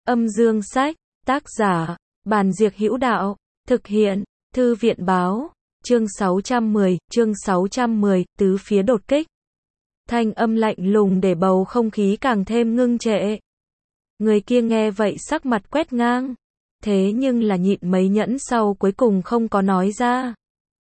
Âm dương sách, tác giả, Bàn Diệc Hữu Đạo, thực hiện, Thư viện báo, chương 610, tứ phía đột kích. Thanh âm lạnh lùng để bầu không khí càng thêm ngưng trệ. Người kia nghe vậy sắc mặt quét ngang, thế nhưng là nhịn mấy nhẫn sau cuối cùng không có nói ra,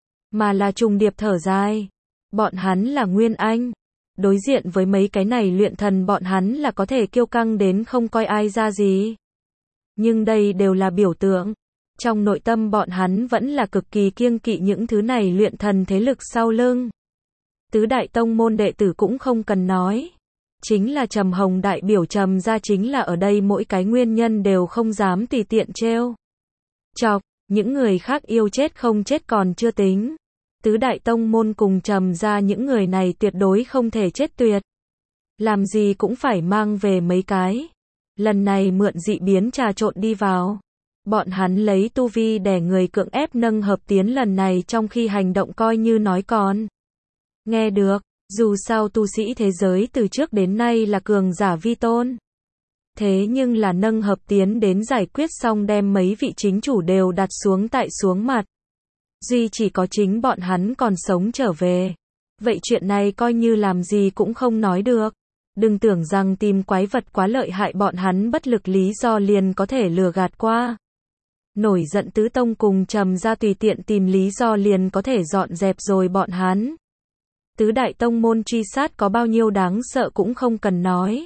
mà là trùng điệp thở dài. Bọn hắn là Nguyên Anh, đối diện với mấy cái này luyện thần bọn hắn là có thể kiêu căng đến không coi ai ra gì. Nhưng đây đều là biểu tượng, trong nội tâm bọn hắn vẫn là cực kỳ kiêng kỵ những thứ này luyện thần thế lực sau lưng. Tứ đại tông môn đệ tử cũng không cần nói, chính là Trầm Hồng đại biểu Trầm gia chính là ở đây mỗi cái nguyên nhân đều không dám tùy tiện trêu chọc. Những người khác yêu chết không chết còn chưa tính, tứ đại tông môn cùng Trầm gia những người này tuyệt đối không thể chết tuyệt, làm gì cũng phải mang về mấy cái. Lần này mượn dị biến trà trộn đi vào, bọn hắn lấy tu vi đè người cưỡng ép nâng hợp tiến, lần này trong khi hành động coi như nói còn nghe được, dù sao tu sĩ thế giới từ trước đến nay là cường giả vi tôn. Thế nhưng là nâng hợp tiến đến giải quyết xong đem mấy vị chính chủ đều đặt xuống tại xuống mặt. Duy chỉ có chính bọn hắn còn sống trở về. Vậy chuyện này coi như làm gì cũng không nói được. Đừng tưởng rằng tìm quái vật quá lợi hại bọn hắn bất lực lý do liền có thể lừa gạt qua. Nổi giận tứ tông cùng Trầm gia tùy tiện tìm lý do liền có thể dọn dẹp rồi bọn hắn. Tứ đại tông môn truy sát có bao nhiêu đáng sợ cũng không cần nói.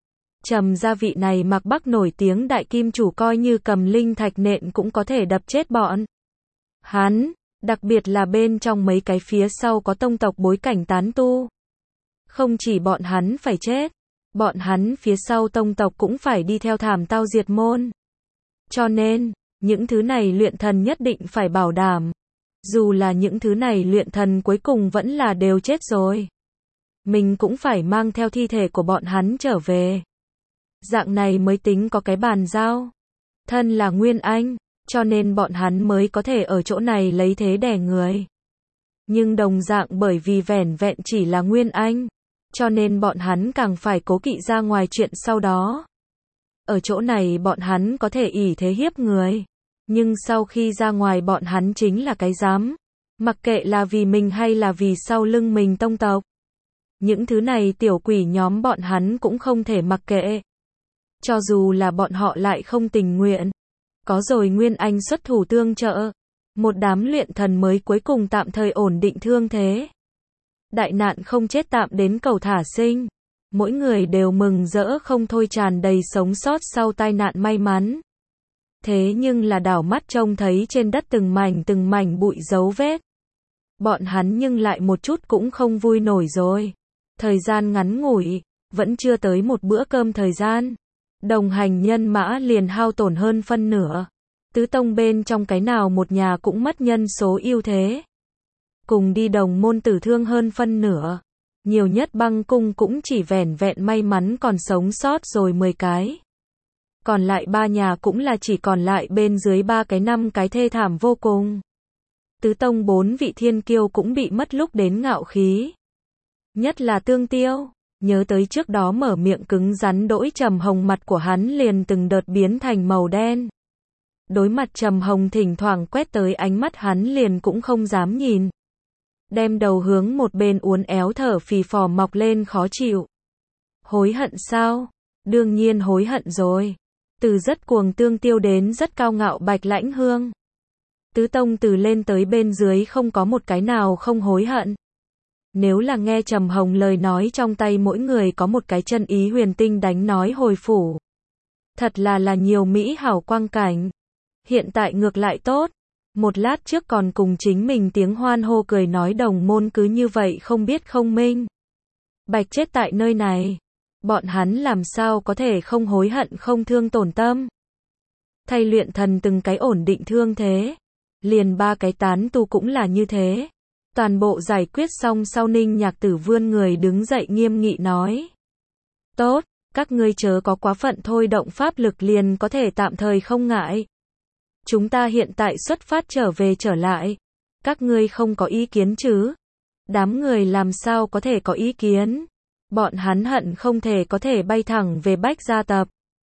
Trầm gia vị này Mạc Bắc nổi tiếng đại kim chủ coi như cầm linh thạch nện cũng có thể đập chết bọn hắn, đặc biệt là bên trong mấy cái phía sau có tông tộc bối cảnh tán tu. Không chỉ bọn hắn phải chết, bọn hắn phía sau tông tộc cũng phải đi theo thảm tao diệt môn. Cho nên, những thứ này luyện thần nhất định phải bảo đảm. Dù là những thứ này luyện thần cuối cùng vẫn là đều chết rồi, mình cũng phải mang theo thi thể của bọn hắn trở về. Dạng này mới tính có cái bàn giao. Thân là Nguyên Anh, cho nên bọn hắn mới có thể ở chỗ này lấy thế đè người. Nhưng đồng dạng bởi vì vẻn vẹn chỉ là Nguyên Anh, cho nên bọn hắn càng phải cố kỵ ra ngoài chuyện sau đó. Ở chỗ này bọn hắn có thể ỷ thế hiếp người, nhưng sau khi ra ngoài bọn hắn chính là cái dám. Mặc kệ là vì mình hay là vì sau lưng mình tông tộc. Những thứ này tiểu quỷ nhóm bọn hắn cũng không thể mặc kệ. Cho dù là bọn họ lại không tình nguyện. Có rồi Nguyên Anh xuất thủ tương trợ, một đám luyện thần mới cuối cùng tạm thời ổn định thương thế. Đại nạn không chết tạm đến cầu thả sinh. Mỗi người đều mừng rỡ không thôi, tràn đầy sống sót sau tai nạn may mắn. Thế nhưng là đảo mắt trông thấy trên đất từng mảnh bụi dấu vết. Bọn hắn nhưng lại một chút cũng không vui nổi rồi. Thời gian ngắn ngủi, vẫn chưa tới một bữa cơm thời gian. Đồng hành nhân mã liền hao tổn hơn phân nửa. Tứ tông bên trong cái nào một nhà cũng mất nhân số ưu thế. Cùng đi đồng môn tử thương hơn phân nửa. Nhiều nhất Băng cung cũng chỉ vẻn vẹn may mắn còn sống sót rồi 10 cái. Còn lại 3 nhà cũng là chỉ còn lại bên dưới 5 cái thê thảm vô cùng. Tứ tông 4 vị thiên kiêu cũng bị mất lúc đến ngạo khí. Nhất là Tương Tiêu, nhớ tới trước đó mở miệng cứng rắn đỗi Trầm Hồng, mặt của hắn liền từng đợt biến thành màu đen. Đối mặt Trầm Hồng thỉnh thoảng quét tới ánh mắt hắn liền cũng không dám nhìn. Đem đầu hướng một bên uốn éo thở phì phò mọc lên khó chịu. Hối hận sao? Đương nhiên hối hận rồi. Từ rất cuồng Tương Tiêu đến rất cao ngạo Bạch Lãnh Hương. Tứ tông từ lên tới bên dưới không có một cái nào không hối hận. Nếu là nghe Trầm Hồng lời nói, trong tay mỗi người có một cái chân ý huyền tinh đánh nói hồi phủ. Thật là nhiều mỹ hảo quang cảnh. Hiện tại ngược lại tốt. Một lát trước còn cùng chính mình tiếng hoan hô cười nói đồng môn cứ như vậy không biết không minh bạch chết tại nơi này. Bọn hắn làm sao có thể không hối hận không thương tổn tâm. Thay luyện thần từng cái ổn định thương thế. Liền 3 cái tán tu cũng là như thế. Toàn bộ giải quyết xong sau, Ninh Nhạc Tử vươn người đứng dậy nghiêm nghị nói. Tốt, các ngươi chớ có quá phận, thôi động pháp lực liền có thể tạm thời không ngại. Chúng ta hiện tại xuất phát trở lại. Các ngươi không có ý kiến chứ? Đám người làm sao có thể có ý kiến? Bọn hắn hận không thể có thể bay thẳng về Bách gia tập.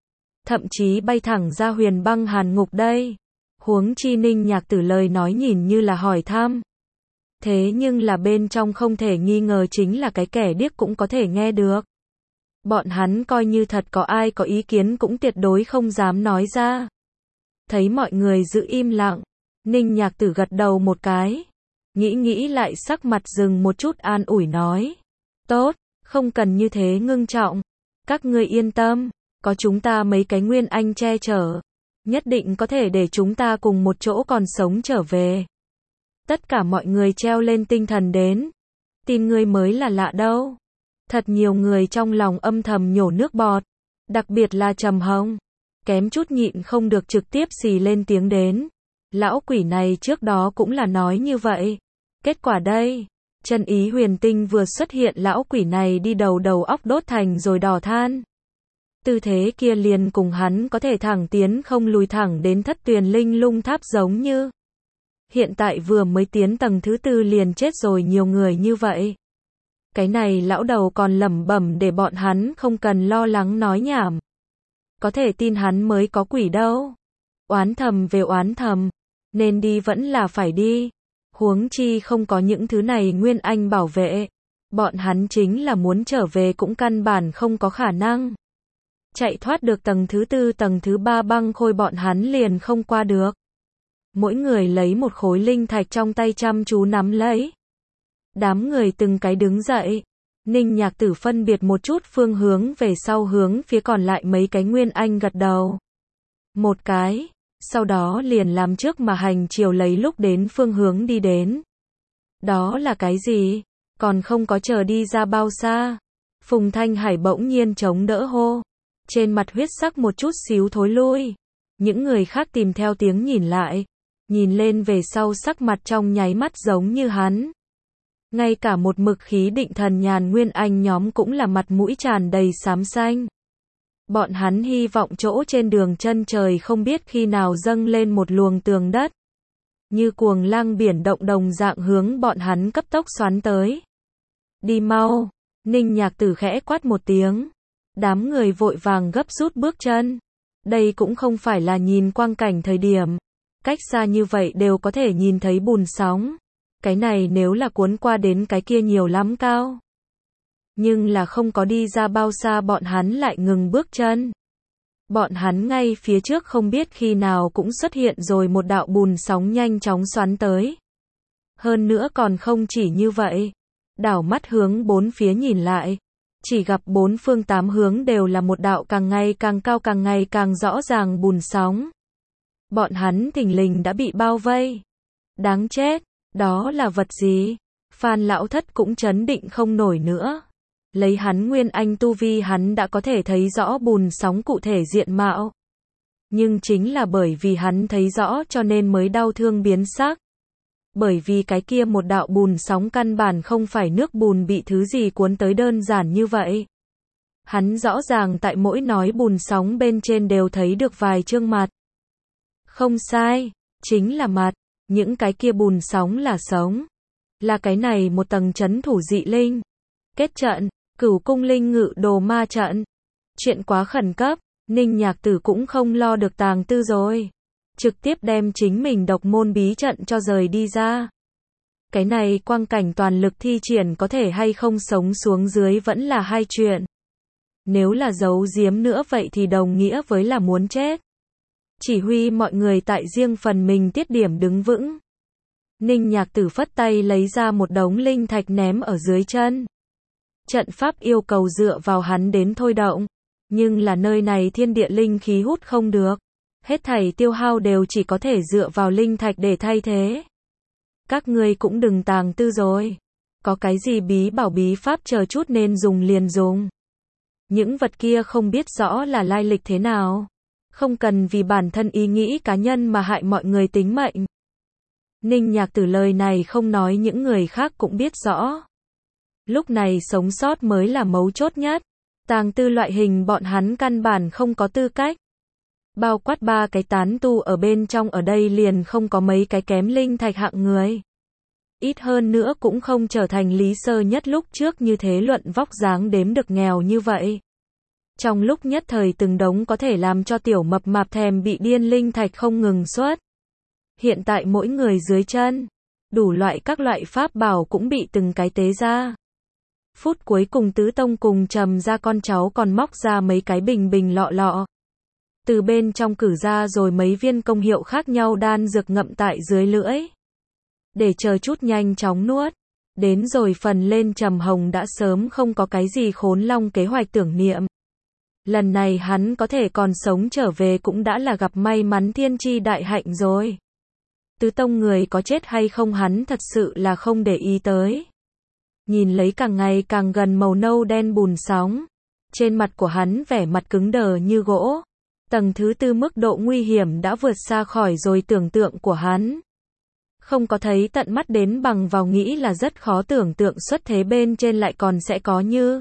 thậm chí bay thẳng ra huyền băng hàn ngục đây. Huống chi Ninh Nhạc Tử lời nói nhìn như là hỏi thăm. Thế nhưng là bên trong không thể nghi ngờ chính là cái kẻ điếc cũng có thể nghe được. Bọn hắn coi như thật có ai có ý kiến cũng tuyệt đối không dám nói ra. Thấy mọi người giữ im lặng, Ninh Nhạc Tử gật đầu một cái. Nghĩ lại sắc mặt dừng một chút an ủi nói. Tốt, không cần như thế ngưng trọng. Các ngươi yên tâm, có chúng ta mấy cái nguyên anh che chở. Nhất định có thể để chúng ta cùng một chỗ còn sống trở về. Tất cả mọi người treo lên tinh thần đến. Tin ngươi mới là lạ đâu. Thật nhiều người trong lòng âm thầm nhổ nước bọt. Đặc biệt là Trầm Hồng. Kém chút nhịn không được trực tiếp xì lên tiếng đến. Lão quỷ này trước đó cũng là nói như vậy. Kết quả đây, chân ý huyền tinh vừa xuất hiện lão quỷ này đi đầu óc đốt thành rồi đỏ than. Tư thế kia liền cùng hắn có thể thẳng tiến không lùi thẳng đến Thất Tuyền Linh Lung Tháp giống như. Hiện tại vừa mới tiến tầng thứ 4 liền chết rồi nhiều người như vậy. Cái này lão đầu còn lẩm bẩm để bọn hắn không cần lo lắng nói nhảm. Có thể tin hắn mới có quỷ đâu. Oán thầm về oán thầm, nên đi vẫn là phải đi. Huống chi không có những thứ này nguyên anh bảo vệ. Bọn hắn chính là muốn trở về cũng căn bản không có khả năng. Chạy thoát được tầng thứ 4 tầng thứ 3 băng khôi bọn hắn liền không qua được. Mỗi người lấy một khối linh thạch trong tay chăm chú nắm lấy. Đám người từng cái đứng dậy. Ninh Nhạc Tử phân biệt một chút phương hướng về sau hướng phía còn lại mấy cái nguyên anh gật đầu. Một cái, sau đó liền làm trước mà hành chiều lấy lúc đến phương hướng đi đến. Đó là cái gì? Còn không có chờ đi ra bao xa. Phùng Thanh Hải bỗng nhiên chống đỡ hô. Trên mặt huyết sắc một chút xíu thối lui. Những người khác tìm theo tiếng nhìn lại. Nhìn lên về sau sắc mặt trong nháy mắt giống như hắn. Ngay cả một mực khí định thần nhàn nguyên anh nhóm cũng là mặt mũi tràn đầy xám xanh. Bọn hắn hy vọng chỗ trên đường chân trời không biết khi nào dâng lên một luồng tường đất. Như cuồng lang biển động đồng dạng hướng bọn hắn cấp tốc xoắn tới. Đi mau, Ninh Nhạc Tử khẽ quát một tiếng. Đám người vội vàng gấp rút bước chân. Đây cũng không phải là nhìn quang cảnh thời điểm. Cách xa như vậy đều có thể nhìn thấy bùn sóng. Cái này nếu là cuốn qua đến cái kia nhiều lắm cao. Nhưng là không có đi ra bao xa bọn hắn lại ngừng bước chân. Bọn hắn ngay phía trước không biết khi nào cũng xuất hiện rồi một đạo bùn sóng nhanh chóng xoắn tới. Hơn nữa còn không chỉ như vậy. Đảo mắt hướng bốn phía nhìn lại. Chỉ gặp bốn phương tám hướng đều là một đạo càng ngày càng cao càng ngày càng rõ ràng bùn sóng. Bọn hắn thình lình đã bị bao vây. Đáng chết, đó là vật gì? Phan Lão Thất cũng chấn định không nổi nữa. Lấy hắn nguyên anh tu vi hắn đã có thể thấy rõ bùn sóng cụ thể diện mạo. Nhưng chính là bởi vì hắn thấy rõ cho nên mới đau thương biến sắc. Bởi vì cái kia một đạo bùn sóng căn bản không phải nước bùn bị thứ gì cuốn tới đơn giản như vậy. Hắn rõ ràng tại mỗi nói bùn sóng bên trên đều thấy được vài chương mặt. Không sai, chính là mặt, những cái kia bùn sóng là sống. Là cái này một tầng trấn thủ dị linh. Kết trận, Cửu Cung Linh Ngự Đồ Ma trận. Chuyện quá khẩn cấp, Ninh Nhạc Tử cũng không lo được tàng tư rồi. Trực tiếp đem chính mình độc môn bí trận cho rời đi ra. Cái này quang cảnh toàn lực thi triển có thể hay không sống xuống dưới vẫn là hai chuyện. Nếu là giấu giếm nữa vậy thì đồng nghĩa với là muốn chết. Chỉ huy mọi người tại riêng phần mình tiết điểm đứng vững. Ninh Nhạc Tử phất tay lấy ra một đống linh thạch ném ở dưới chân. Trận pháp yêu cầu dựa vào hắn đến thôi động. Nhưng là nơi này thiên địa linh khí hút không được. Hết thảy tiêu hao đều chỉ có thể dựa vào linh thạch để thay thế. Các ngươi cũng đừng tàng tư rồi. Có cái gì bí bảo bí pháp chờ chút nên dùng liền dùng. Những vật kia không biết rõ là lai lịch thế nào. Không cần vì bản thân ý nghĩ cá nhân mà hại mọi người tính mệnh. Ninh Nhạc Tử lời này không nói những người khác cũng biết rõ. Lúc này sống sót mới là mấu chốt nhất. Tàng tư loại hình bọn hắn căn bản không có tư cách. Bao quát ba cái tán tu ở bên trong ở đây liền không có mấy cái kém linh thạch hạng người. Ít hơn nữa cũng không trở thành Lý Sơ Nhất lúc trước như thế luận vóc dáng đếm được nghèo như vậy. Trong lúc nhất thời từng đống có thể làm cho tiểu mập mạp thèm bị điên linh thạch không ngừng xuất. Hiện tại mỗi người dưới chân, đủ loại các loại pháp bảo cũng bị từng cái tế ra. Phút cuối cùng Tứ Tông cùng Trầm ra con cháu còn móc ra mấy cái bình bình lọ lọ. Từ bên trong cử ra rồi mấy viên công hiệu khác nhau đan dược ngậm tại dưới lưỡi. Để chờ chút nhanh chóng nuốt. Đến rồi phần lên Trầm Hồng đã sớm không có cái gì khốn long kế hoạch tưởng niệm. Lần này hắn có thể còn sống trở về cũng đã là gặp may mắn thiên chi đại hạnh rồi. Tứ Tông người có chết hay không hắn thật sự là không để ý tới. Nhìn lấy càng ngày càng gần màu nâu đen bùn sóng. Trên mặt của hắn vẻ mặt cứng đờ như gỗ. Tầng thứ tư mức độ nguy hiểm đã vượt xa khỏi rồi tưởng tượng của hắn. Không có thấy tận mắt đến bằng vào nghĩ là rất khó tưởng tượng xuất thế bên trên lại còn sẽ có như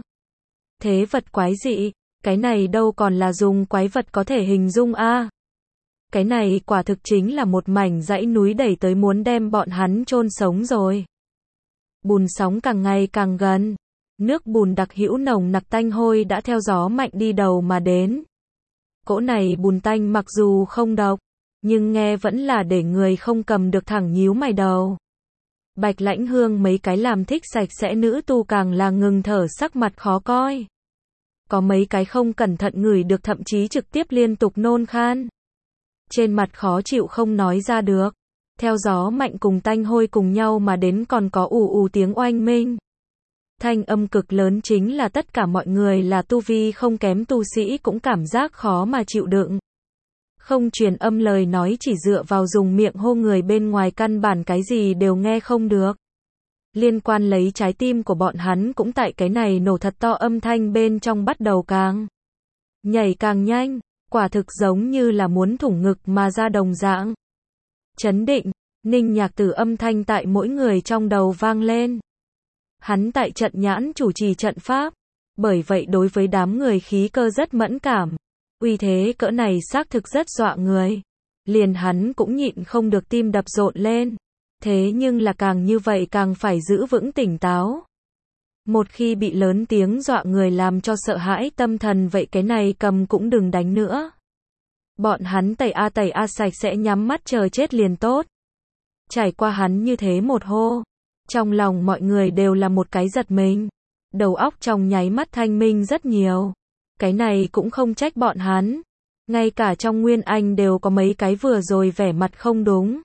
thế vật quái dị. Cái này đâu còn là dùng quái vật có thể hình dung a. Cái này quả thực chính là một mảnh dãy núi đẩy tới muốn đem bọn hắn chôn sống rồi. Bùn sóng càng ngày càng gần. Nước bùn đặc hữu nồng nặc tanh hôi đã theo gió mạnh đi đầu mà đến. Cỗ này bùn tanh mặc dù không độc, nhưng nghe vẫn là để người không cầm được thẳng nhíu mày đầu. Bạch Lãnh Hương mấy cái làm thích sạch sẽ nữ tu càng là ngừng thở sắc mặt khó coi. Có mấy cái không cẩn thận ngửi được thậm chí trực tiếp liên tục nôn khan. Trên mặt khó chịu không nói ra được. Theo gió mạnh cùng tanh hôi cùng nhau mà đến còn có ù ù tiếng oanh minh. Thanh âm cực lớn chính là tất cả mọi người là tu vi không kém tu sĩ cũng cảm giác khó mà chịu đựng. Không truyền âm lời nói chỉ dựa vào dùng miệng hô người bên ngoài căn bản cái gì đều nghe không được. Liên quan lấy trái tim của bọn hắn cũng tại cái này nổ thật to âm thanh bên trong bắt đầu càng nhảy càng nhanh, quả thực giống như là muốn thủng ngực mà ra đồng dạng. Chấn định, Ninh Nhạc Tử âm thanh tại mỗi người trong đầu vang lên. Hắn tại trận nhãn chủ trì trận pháp, bởi vậy đối với đám người khí cơ rất mẫn cảm. Uy thế cỡ này xác thực rất dọa người. Liền hắn cũng nhịn không được tim đập rộn lên. Thế nhưng là càng như vậy càng phải giữ vững tỉnh táo. Một khi bị lớn tiếng dọa người làm cho sợ hãi tâm thần vậy cái này cầm cũng đừng đánh nữa. Bọn hắn tẩy a sạch sẽ nhắm mắt chờ chết liền tốt. Trải qua hắn như thế một hô. Trong lòng mọi người đều là một cái giật mình. Đầu óc trong nháy mắt thanh minh rất nhiều. Cái này cũng không trách bọn hắn. Ngay cả trong Nguyên Anh đều có mấy cái vừa rồi vẻ mặt không đúng.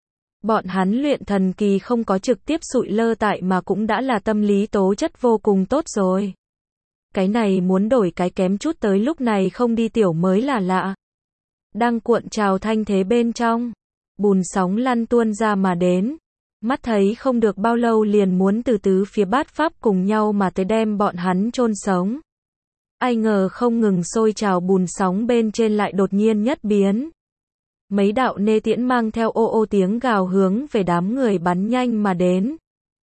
Bọn hắn luyện thần kỳ không có trực tiếp sụi lơ tại mà cũng đã là tâm lý tố chất vô cùng tốt rồi. Cái này muốn đổi cái kém chút tới lúc này không đi tiểu mới là lạ. Đang cuộn trào thanh thế bên trong. Bùn sóng lăn tuôn ra mà đến. Mắt thấy không được bao lâu liền muốn từ tứ phía bát pháp cùng nhau mà tới đem bọn hắn chôn sống. Ai ngờ không ngừng sôi trào bùn sóng bên trên lại đột nhiên nhất biến. Mấy đạo nê tiễn mang theo ô ô tiếng gào hướng về đám người bắn nhanh mà đến.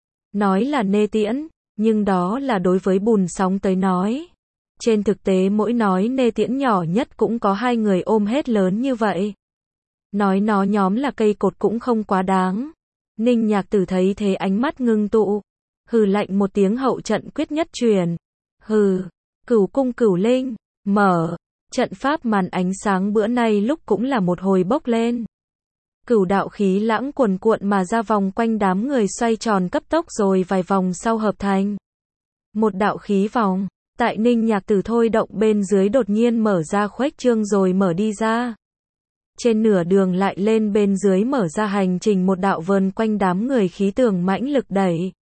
Nói là nê tiễn, nhưng đó là đối với bùn sóng tới nói. Trên thực tế mỗi nói nê tiễn nhỏ nhất cũng có 2 người ôm hết lớn như vậy. Nói nó nhóm là cây cột cũng không quá đáng. Ninh Nhạc Tử thấy thế ánh mắt ngưng tụ. Hừ lạnh một tiếng hậu trận quyết nhất truyền. Hừ, Cửu cung Cửu linh, mở. Trận pháp màn ánh sáng bữa nay lúc cũng là một hồi bốc lên. Cửu đạo khí lãng cuồn cuộn mà ra vòng quanh đám người xoay tròn cấp tốc rồi vài vòng sau hợp thành. Một đạo khí vòng, tại Ninh Nhạc Tử thôi động bên dưới đột nhiên mở ra khuếch trương rồi mở đi ra. Trên nửa đường lại lên bên dưới mở ra hành trình một đạo vờn quanh đám người khí tường mãnh lực đẩy.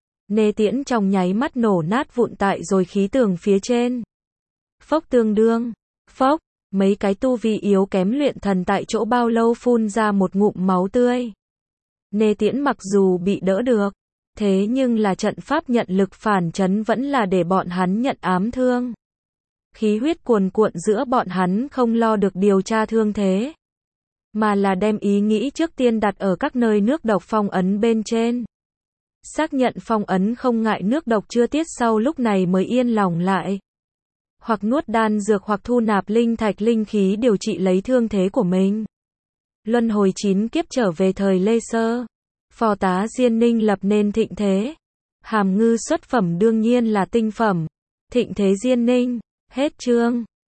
Nê tiễn trong nháy mắt nổ nát vụn tại rồi khí tường phía trên. Phốc tương đương. Phốc, mấy cái tu vi yếu kém luyện thần tại chỗ bao lâu phun ra một ngụm máu tươi. Nê tiễn mặc dù bị đỡ được, thế nhưng là trận pháp nhận lực phản chấn vẫn là để bọn hắn nhận ám thương. Khí huyết cuồn cuộn giữa bọn hắn không lo được điều tra thương thế, mà là đem ý nghĩ trước tiên đặt ở các nơi nước độc phong ấn bên trên. Xác nhận phong ấn không ngại nước độc chưa tiết sau lúc này mới yên lòng lại. Hoặc nuốt đan dược hoặc thu nạp linh thạch linh khí điều trị lấy thương thế của mình. Luân hồi 9 kiếp trở về thời Lê Sơ. Phò tá Diên Ninh lập nên thịnh thế. Hàm ngư xuất phẩm đương nhiên là tinh phẩm. Thịnh thế Diên Ninh, Hết chương.